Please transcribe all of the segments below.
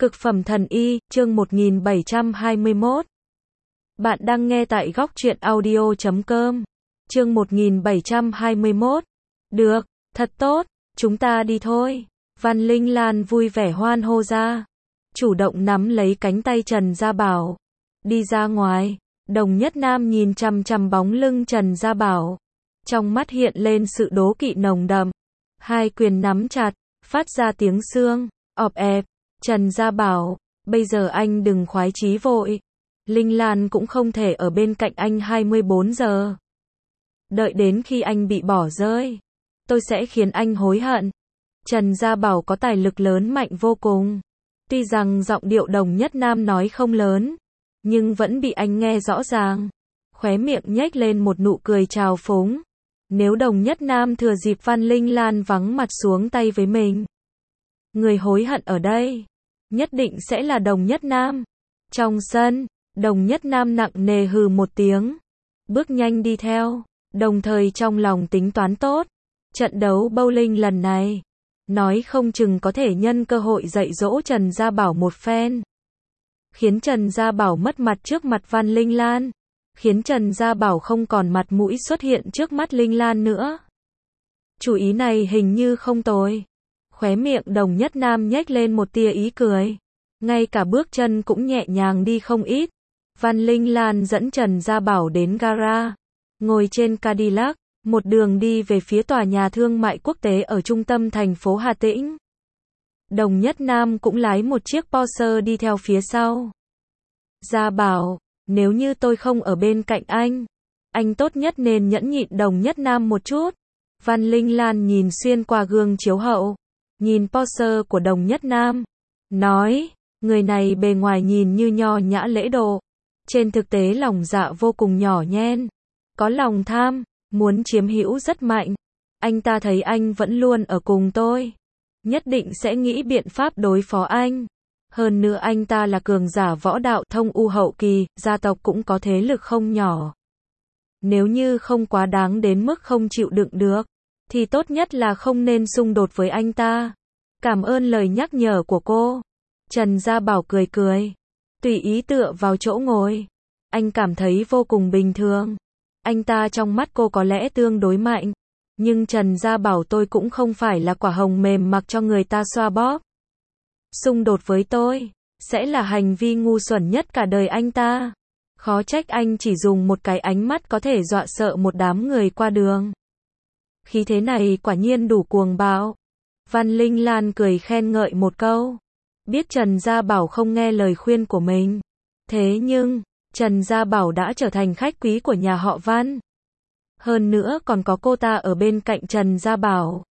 Cực phẩm thần y, chương 1721. Bạn đang nghe tại góc truyện audio.com. Chương 1721. Được, thật tốt, chúng ta đi thôi. Văn Linh Lan vui vẻ hoan hô ra. Chủ động nắm lấy cánh tay Trần Gia Bảo. Đi ra ngoài, Đồng Nhất Nam nhìn chằm chằm bóng lưng Trần Gia Bảo. Trong mắt hiện lên sự đố kỵ nồng đậm. Hai quyền nắm chặt, phát ra tiếng xương, ọp ẹp. Trần Gia Bảo, bây giờ anh đừng khoái chí vội. Linh Lan cũng không thể ở bên cạnh anh 24 giờ. Đợi đến khi anh bị bỏ rơi, tôi sẽ khiến anh hối hận. Trần Gia Bảo có tài lực lớn mạnh vô cùng. Tuy rằng giọng điệu Đồng Nhất Nam nói không lớn, nhưng vẫn bị anh nghe rõ ràng. Khóe miệng nhếch lên một nụ cười trào phúng. Nếu Đồng Nhất Nam thừa dịp Văn Linh Lan vắng mặt xuống tay với mình, người hối hận ở đây nhất định sẽ là Đồng Nhất Nam. Trong sân, Đồng Nhất Nam nặng nề hừ một tiếng, bước nhanh đi theo, đồng thời trong lòng tính toán tốt. Trận đấu bowling lần này, nói không chừng có thể nhân cơ hội dạy dỗ Trần Gia Bảo một phen. Khiến Trần Gia Bảo mất mặt trước mặt Văn Linh Lan. Khiến Trần Gia Bảo không còn mặt mũi xuất hiện trước mắt Linh Lan nữa. Chủ ý này hình như không tồi. Khóe miệng Đồng Nhất Nam nhếch lên một tia ý cười. Ngay cả bước chân cũng nhẹ nhàng đi không ít. Văn Linh Lan dẫn Trần Gia Bảo đến gara. Ngồi trên Cadillac, một đường đi về phía tòa nhà thương mại quốc tế ở trung tâm thành phố Hà Tĩnh. Đồng Nhất Nam cũng lái một chiếc Porsche đi theo phía sau. Gia Bảo, nếu như tôi không ở bên cạnh anh tốt nhất nên nhẫn nhịn Đồng Nhất Nam một chút. Văn Linh Lan nhìn xuyên qua gương chiếu hậu, nhìn Porsche của Đồng Nhất Nam, nói, người này bề ngoài nhìn như nho nhã lễ độ, trên thực tế lòng dạ vô cùng nhỏ nhen, có lòng tham, muốn chiếm hữu rất mạnh. Anh ta thấy anh vẫn luôn ở cùng tôi, nhất định sẽ nghĩ biện pháp đối phó anh. Hơn nữa anh ta là cường giả võ đạo thông u hậu kỳ, gia tộc cũng có thế lực không nhỏ. Nếu như không quá đáng đến mức không chịu đựng được, thì tốt nhất là không nên xung đột với anh ta. Cảm ơn lời nhắc nhở của cô. Trần Gia Bảo cười cười, tùy ý tựa vào chỗ ngồi. Anh cảm thấy vô cùng bình thường. Anh ta trong mắt cô có lẽ tương đối mạnh, nhưng Trần Gia Bảo tôi cũng không phải là quả hồng mềm mặc cho người ta xoa bóp. Xung đột với tôi sẽ là hành vi ngu xuẩn nhất cả đời anh ta. Khó trách anh chỉ dùng một cái ánh mắt có thể dọa sợ một đám người qua đường. Khí thế này quả nhiên đủ cuồng bạo. Văn Linh Lan cười khen ngợi một câu. Biết Trần Gia Bảo không nghe lời khuyên của mình. Thế nhưng, Trần Gia Bảo đã trở thành khách quý của nhà họ Văn. Hơn nữa còn có cô ta ở bên cạnh Trần Gia Bảo.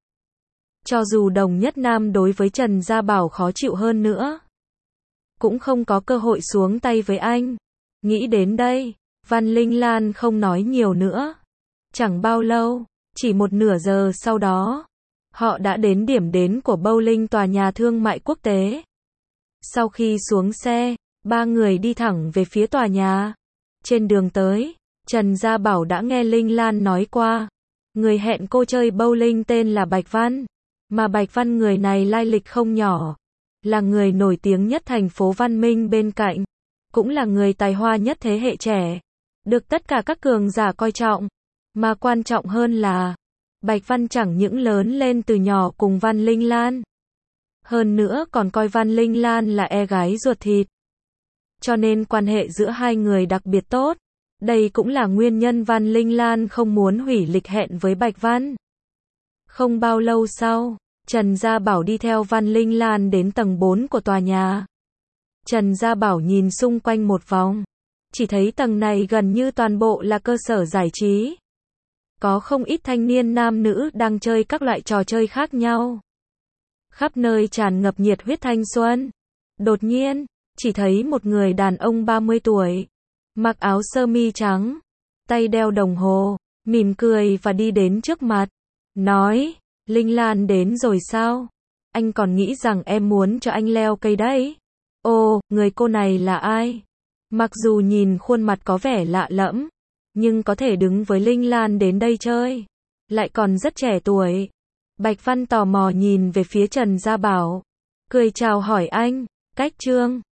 Cho dù Đồng Nhất Nam đối với Trần Gia Bảo khó chịu hơn nữa, cũng không có cơ hội xuống tay với anh. Nghĩ đến đây, Văn Linh Lan không nói nhiều nữa. Chẳng bao lâu, chỉ một nửa giờ sau đó, họ đã đến điểm đến của bowling tòa nhà thương mại quốc tế. Sau khi xuống xe, ba người đi thẳng về phía tòa nhà. Trên đường tới, Trần Gia Bảo đã nghe Linh Lan nói qua. Người hẹn cô chơi bowling tên là Bạch Văn. Mà Bạch Văn người này lai lịch không nhỏ. Là người nổi tiếng nhất thành phố văn minh bên cạnh. Cũng là người tài hoa nhất thế hệ trẻ. Được tất cả các cường giả coi trọng. Mà quan trọng hơn là, Bạch Văn chẳng những lớn lên từ nhỏ cùng Văn Linh Lan. Hơn nữa còn coi Văn Linh Lan là gái ruột thịt. Cho nên quan hệ giữa hai người đặc biệt tốt. Đây cũng là nguyên nhân Văn Linh Lan không muốn hủy lịch hẹn với Bạch Văn. Không bao lâu sau, Trần Gia Bảo đi theo Văn Linh Lan đến tầng 4 của tòa nhà. Trần Gia Bảo nhìn xung quanh một vòng, chỉ thấy tầng này gần như toàn bộ là cơ sở giải trí. Có không ít thanh niên nam nữ đang chơi các loại trò chơi khác nhau. Khắp nơi tràn ngập nhiệt huyết thanh xuân. Đột nhiên, chỉ thấy một người đàn ông 30 tuổi, mặc áo sơ mi trắng, tay đeo đồng hồ, mỉm cười và đi đến trước mặt. Nói, Linh Lan đến rồi sao? Anh còn nghĩ rằng em muốn cho anh leo cây đấy. Ồ, người cô này là ai? Mặc dù nhìn khuôn mặt có vẻ lạ lẫm, nhưng có thể đứng với Linh Lan đến đây chơi. Lại còn rất trẻ tuổi. Bạch Văn tò mò nhìn về phía Trần Gia Bảo. Cười chào hỏi anh. Cách chương